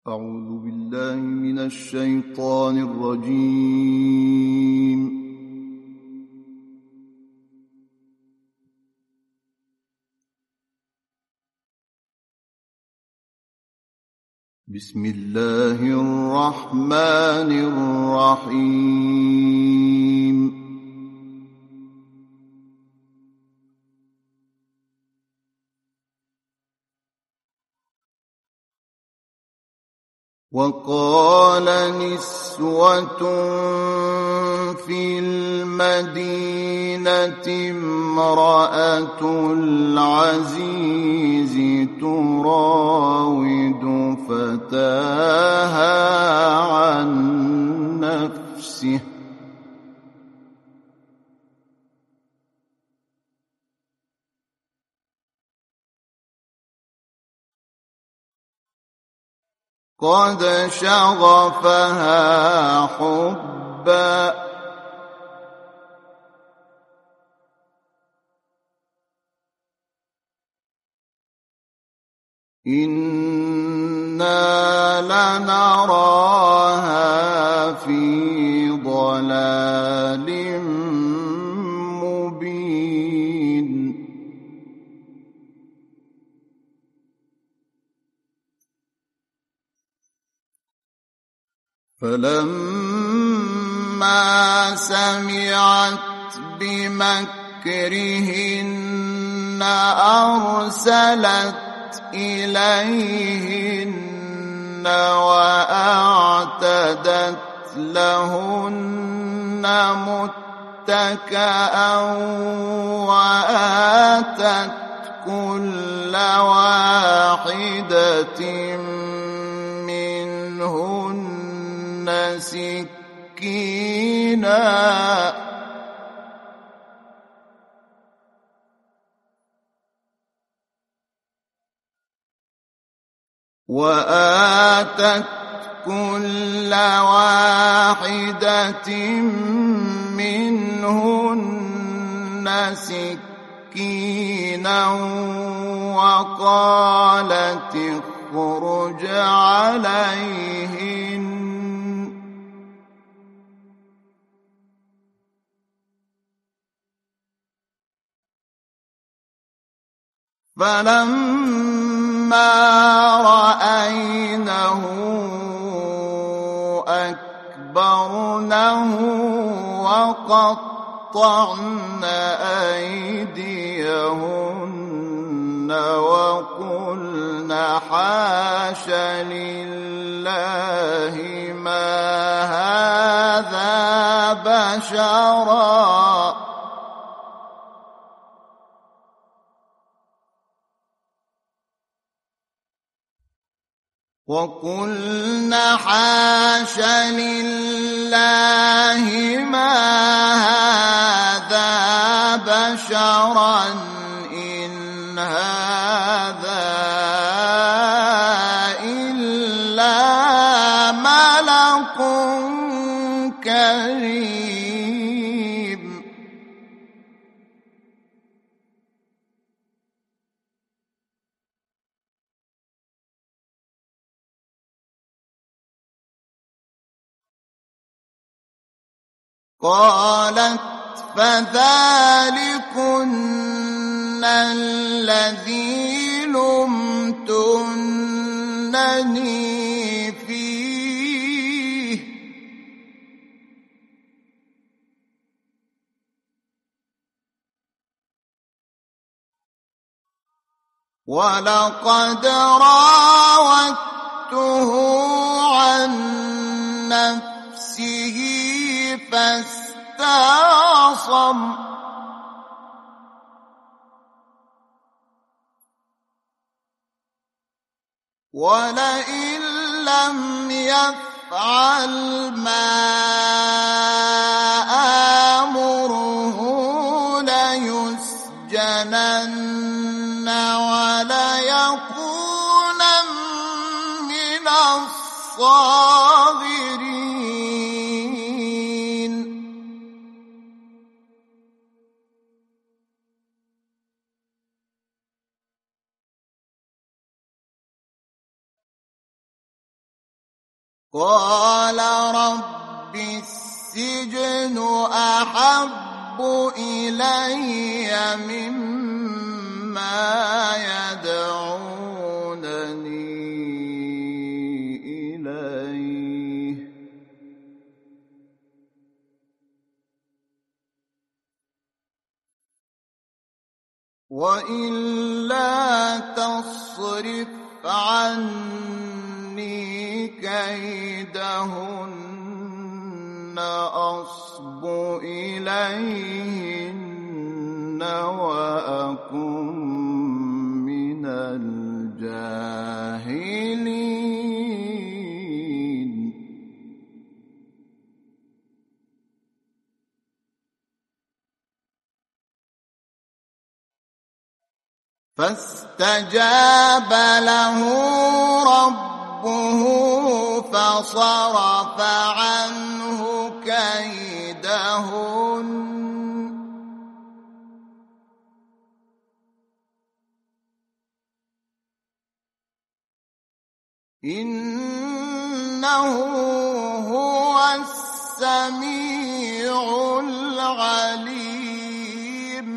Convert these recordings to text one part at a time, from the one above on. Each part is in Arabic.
أعوذ بالله من الشيطان الرجيم. بسم الله الرحمن الرحيم. وقال نسوة في المدينة امرأة العزيز تراود فتاها عن نفسه قد شغفها حبا إنا لنراها في ضلال مبين. فلما سمعت بمكرهن أرسلت إليهن وأعتدت لهن متكئا وآتت كل واحدة منهن سكينا وقالت اخرج عليهن فلما رأينه أكبرنه وقطعن أيديهن وقلن حاش لله ما هذا بشرا وقلن حاش لله ما هذا بشرا إن هذا إلا ملك كريم. قالت فذلكن الذي لمتنني فيه ولقد راودته عن نفسه فاستعصم ولئن لم يفعل ما آمره ليسجنن وليكونن من الصاغرين. قال رب السجن أحب إلي مما يدعونني إليه وإلا تصرف عني كيدهن أصب إليهن وأكن من الجاهلين فاستجاب له ربه فصرف عنه كيدهن إنه هو السميع العليم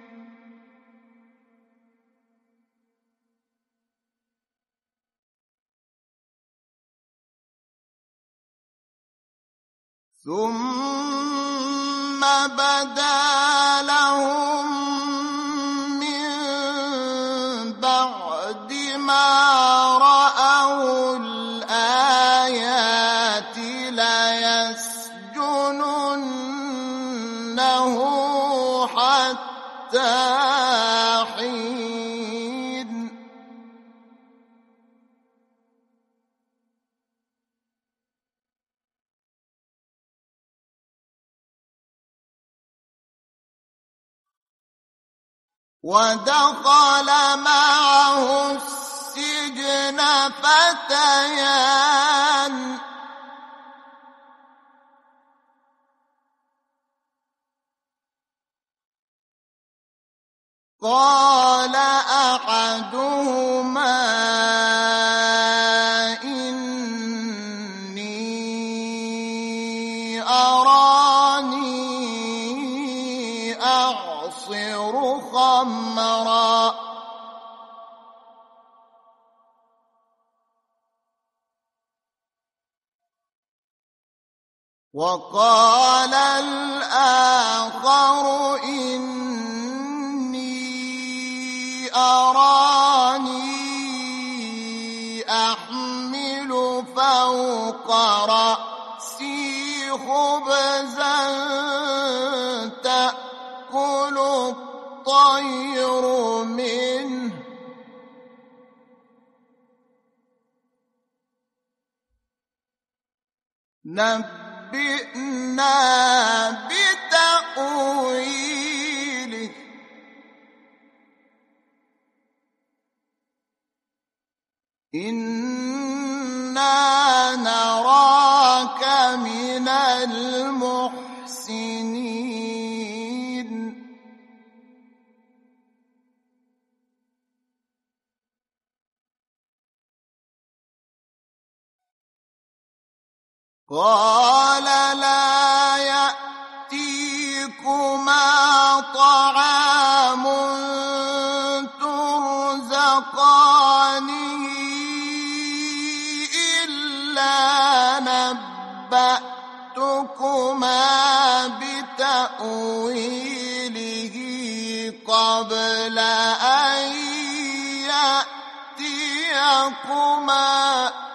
ثم بدا لهم من بعد ما رأوا الآيات ليسجننه حتى حين ودخل معه السجن فتيان قال أحدهما إني أراني أعصر خمرا وقال الآخر إني أراني أحمل فوق رأسي خبزا تأكل الطير منه نبئنا بتأويله إنا نراك من المحسنين قال لا يأتيكما طعام ترزقانه إلا نبأتكما بتأويله قبل أن يأتيكما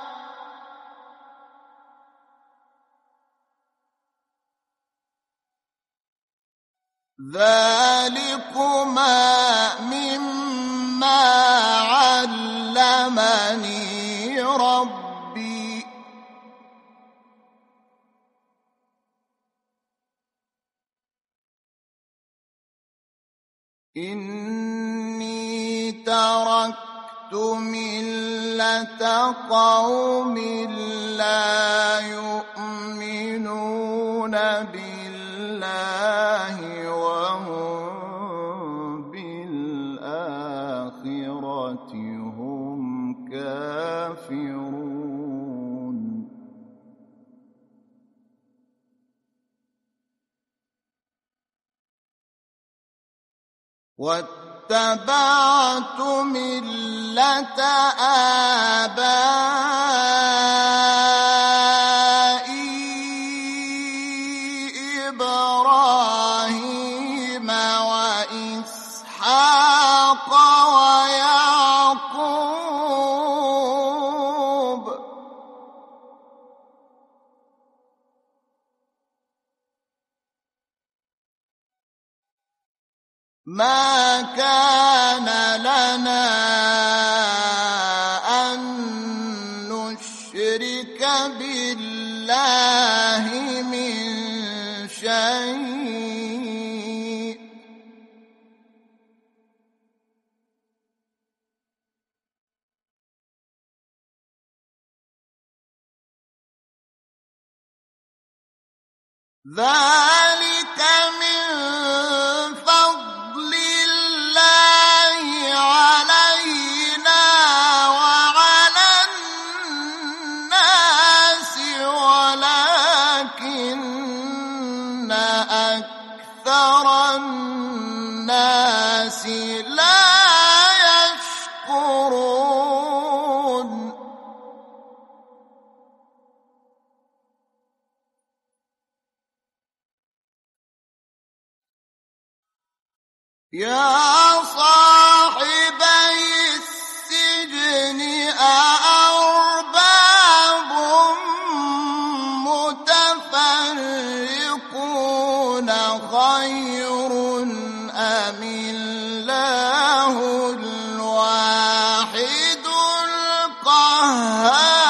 ذلكما مما علمني ربي إني تركت ملة قوم لا يؤمنون بالله وهم بالآخرة هم كافرون واتبعت ملة آبائي إبراهيم وإسحاق ويعقوب ما كان لنا أن نشرك بالله من شيء ذلك من فضل الله علينا وعلى الناس ولكن أكثر الناس لا يشكرون يا صاحبي السجن أأرباب متفرقون خير أم الله الواحد القهار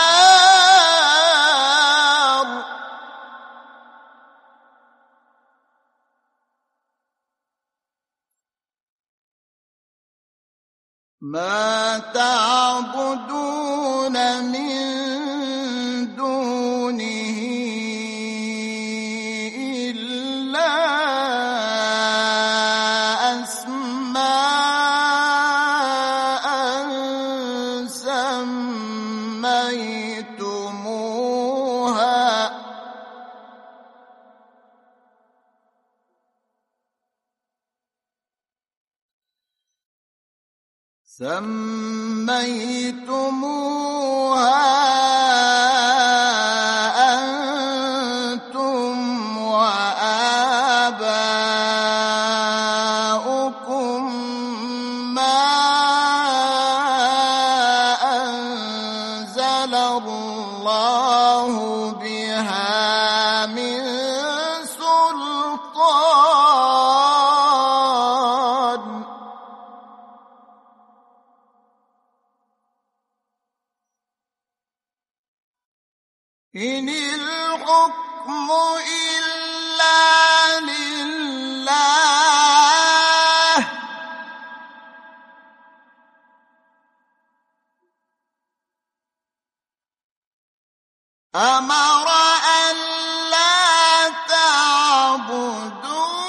ما تعبدون من دونه إلا أسماء سميتموها أنتم وآباؤكم ما أنزل الله بها من سلطان إن الحكم إلا لله أمر أن لا تعبدوا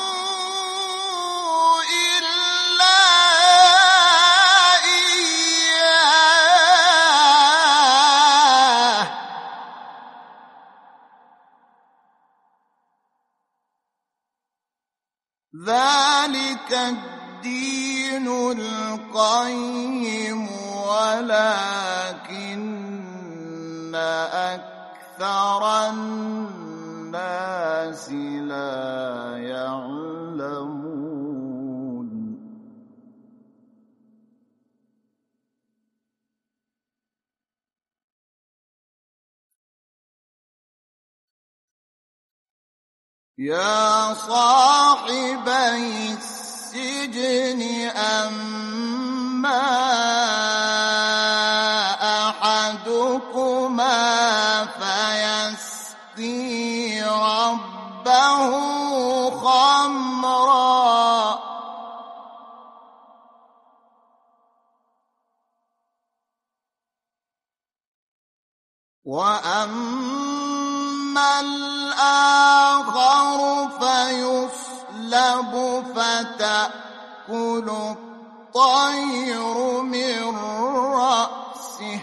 إلا إياه ذلك الدين القيم ولكن أكثر الناس لا يعلمون يا صاحبي السجن أما أحدكما فيسقي ربه خمرا وأما الآخر فيصلب فتأكل الطير من رأسه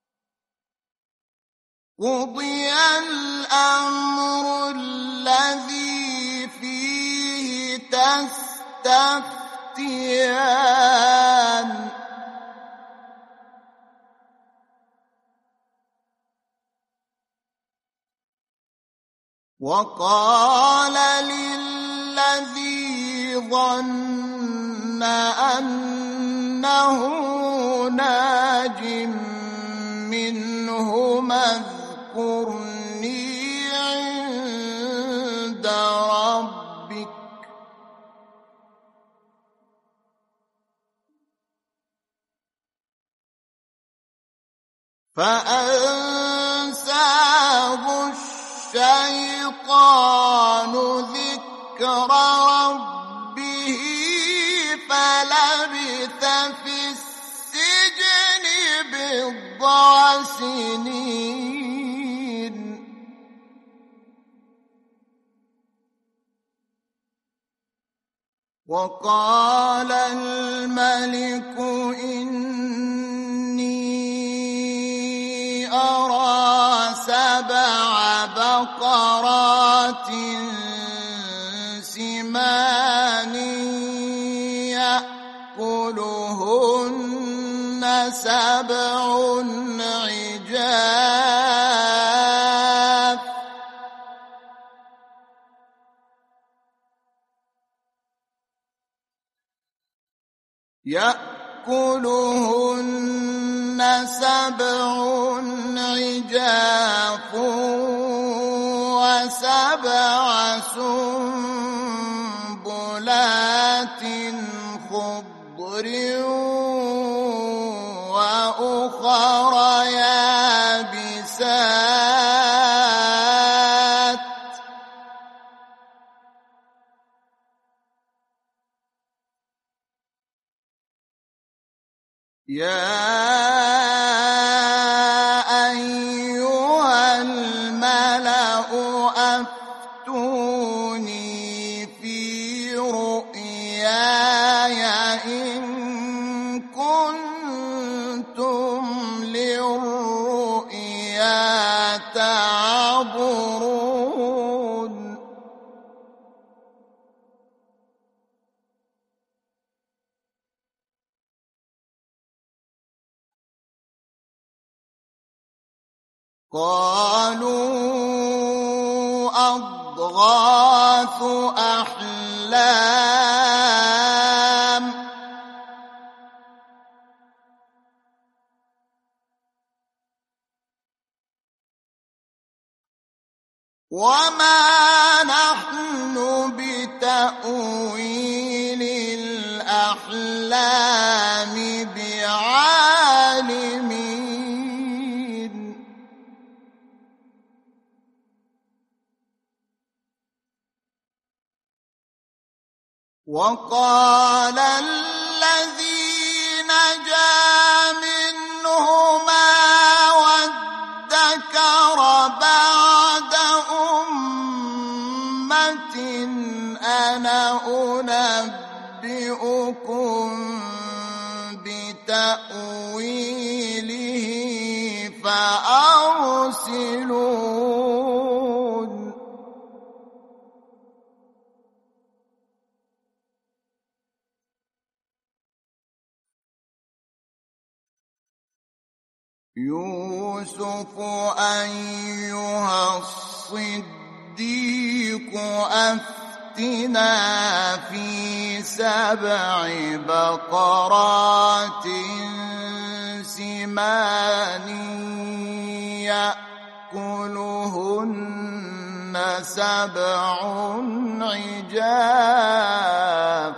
قضي الأمر الذي يستفتيان وقال للذي ظن أنه ناج منهما اذكرني عند ربك فأنساه الشيطان ذكر ربه فلبث في السجن بضع سنين وقال الملك إني أرى 7 بقرات سمان يأكلهن 7 عجاف يأكلهن 7 عجاف و7 سنبلات خضر وأخر يابسات يا أيها الملأ أفتوني في رؤياي إن كنتم للرؤيا تعبرون قالوا أضغاث أحلام وما نحن بتأويل الأحلام بعالمين وقال الذي نجا منهما وادكر بعد أمة أنا أنبئكم بتأويله فأرسلون يوسف أيها الصديق أفتنا في 7 بقرات سمان يأكلهن 7 عجاف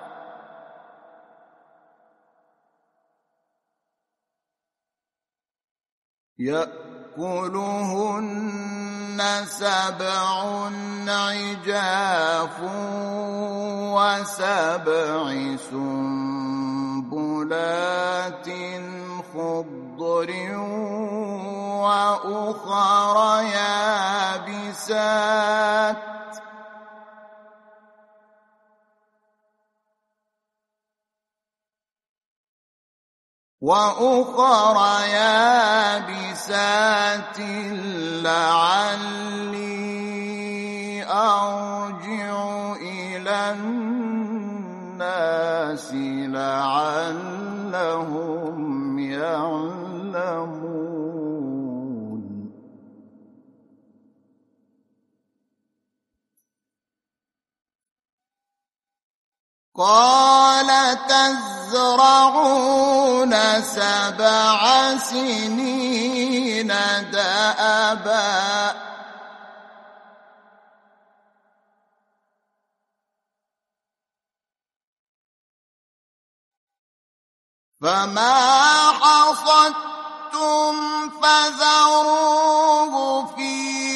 يأكلهن 7 عجاف و7 سنبلات خضر وأخر يابسات لعلي أرجع إلى لعلهم يعلمون. قال تزرعون 7 سنين دأبا فما حصدتم فذروه في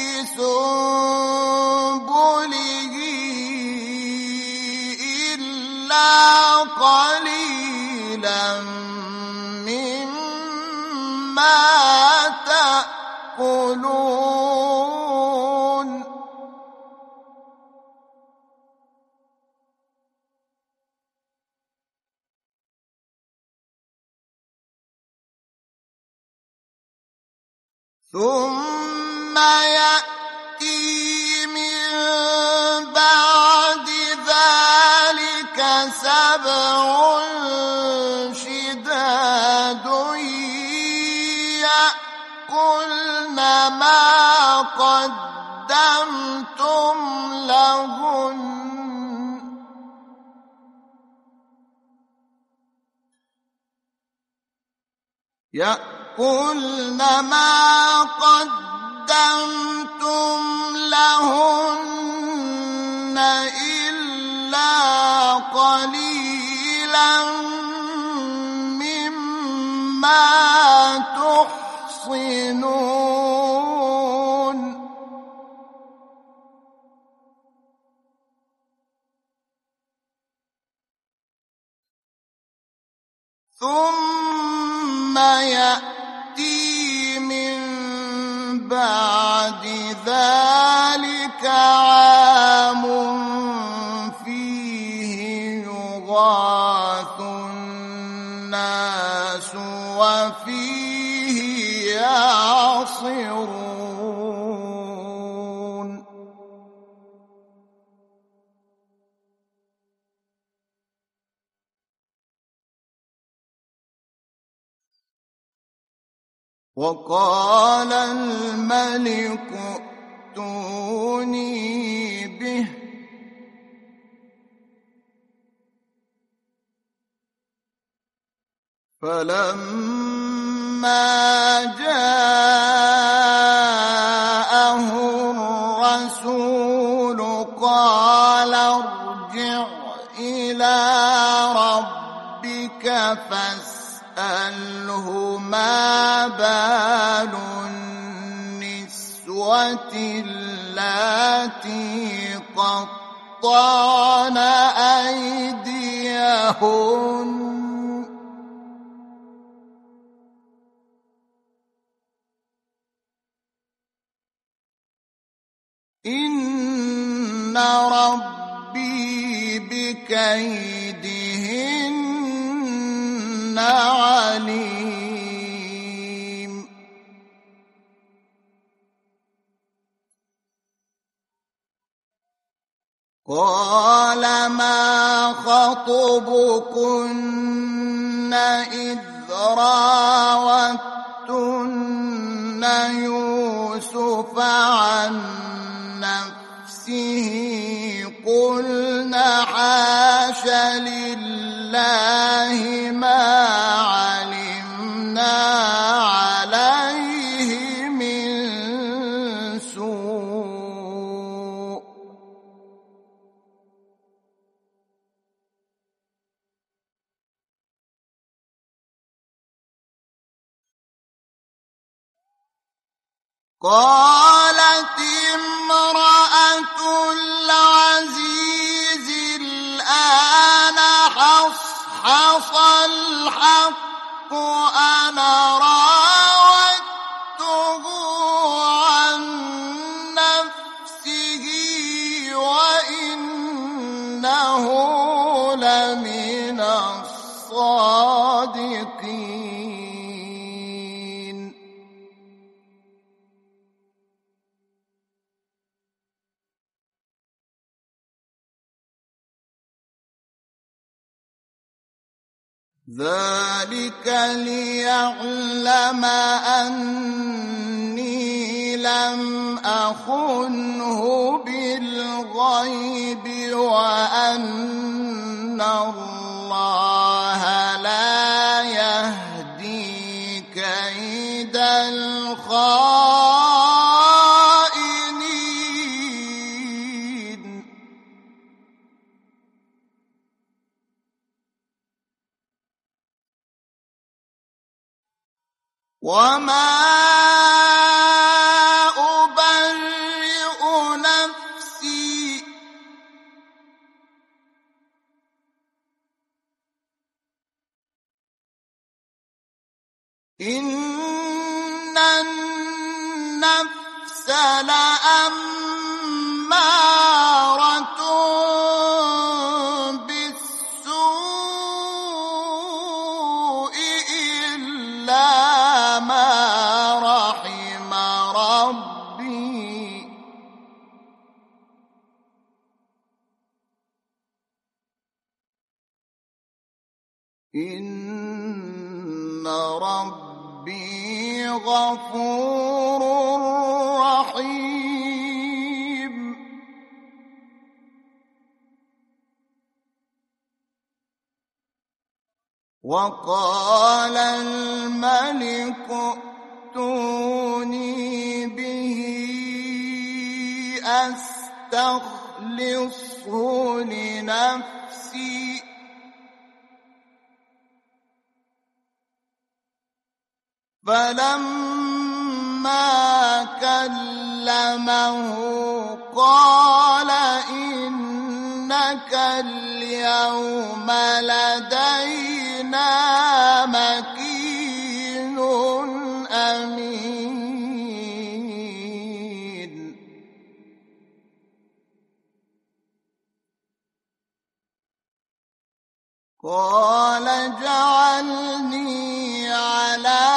سنبله إلا قليلا مما تأكلون. ثم يأتي من بعد ذلك 7 شداد يأكلن ما قدمتم لهن إلا قليلا مما تحصنون. ثم يأتي من بعد ذلك عام فيه يغاث الناس وفيه يعصرون. وقال الملك ائتوني به فلما جاءه الرسول قال ارجع إلى ربك فاسأله ما بال النسوة اللاتي قطعن أيديهن إن ربي بكيدهن عليم. قال ما خطبكن إذ راوتن يوسف عن نفسه قلنا حاش لله ما علمنا عليه من سوء. قالت امرأة العزيز الآن حصحص الحق أنا راودته عن نفسه وإنه لمن الصادقين. ذلك ليعلم أني لم أخنه بالغيب وأن الله لا يهدي كيد الخائنين. وما أبرئ نفسي إن النفس لأمارة بالسوء إلا ما رحم ربي إن ربي غفور رحيم. وقال الملك ائتوني به أستخلصه لنفسي فلما كلمه قال إنك اليوم لدينا مكين أمين. قال اجعلني على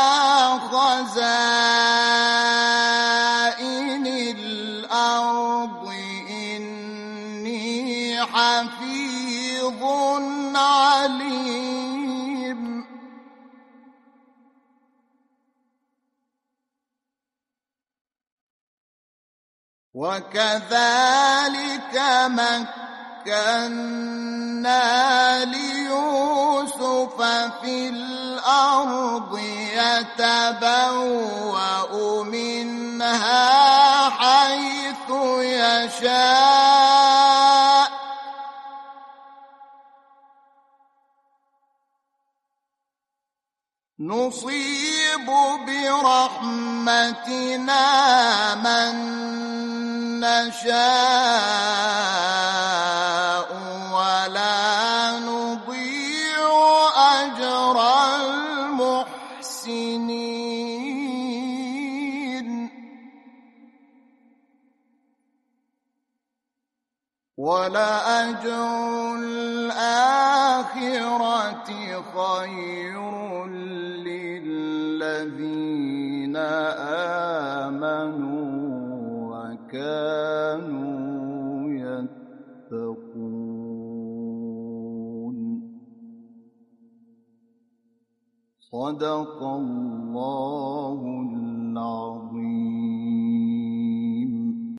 خزائن الأرض إني حفيظ عليم. وكذلك مكنا ليوسف في الأرض يتبوأ منها حيث يشاء نصيب برحمتنا من نشاء ولا نضيع أجر المحسنين. ولأجر الآخرة خير للذين آمنوا وكانوا يتقون. صدق الله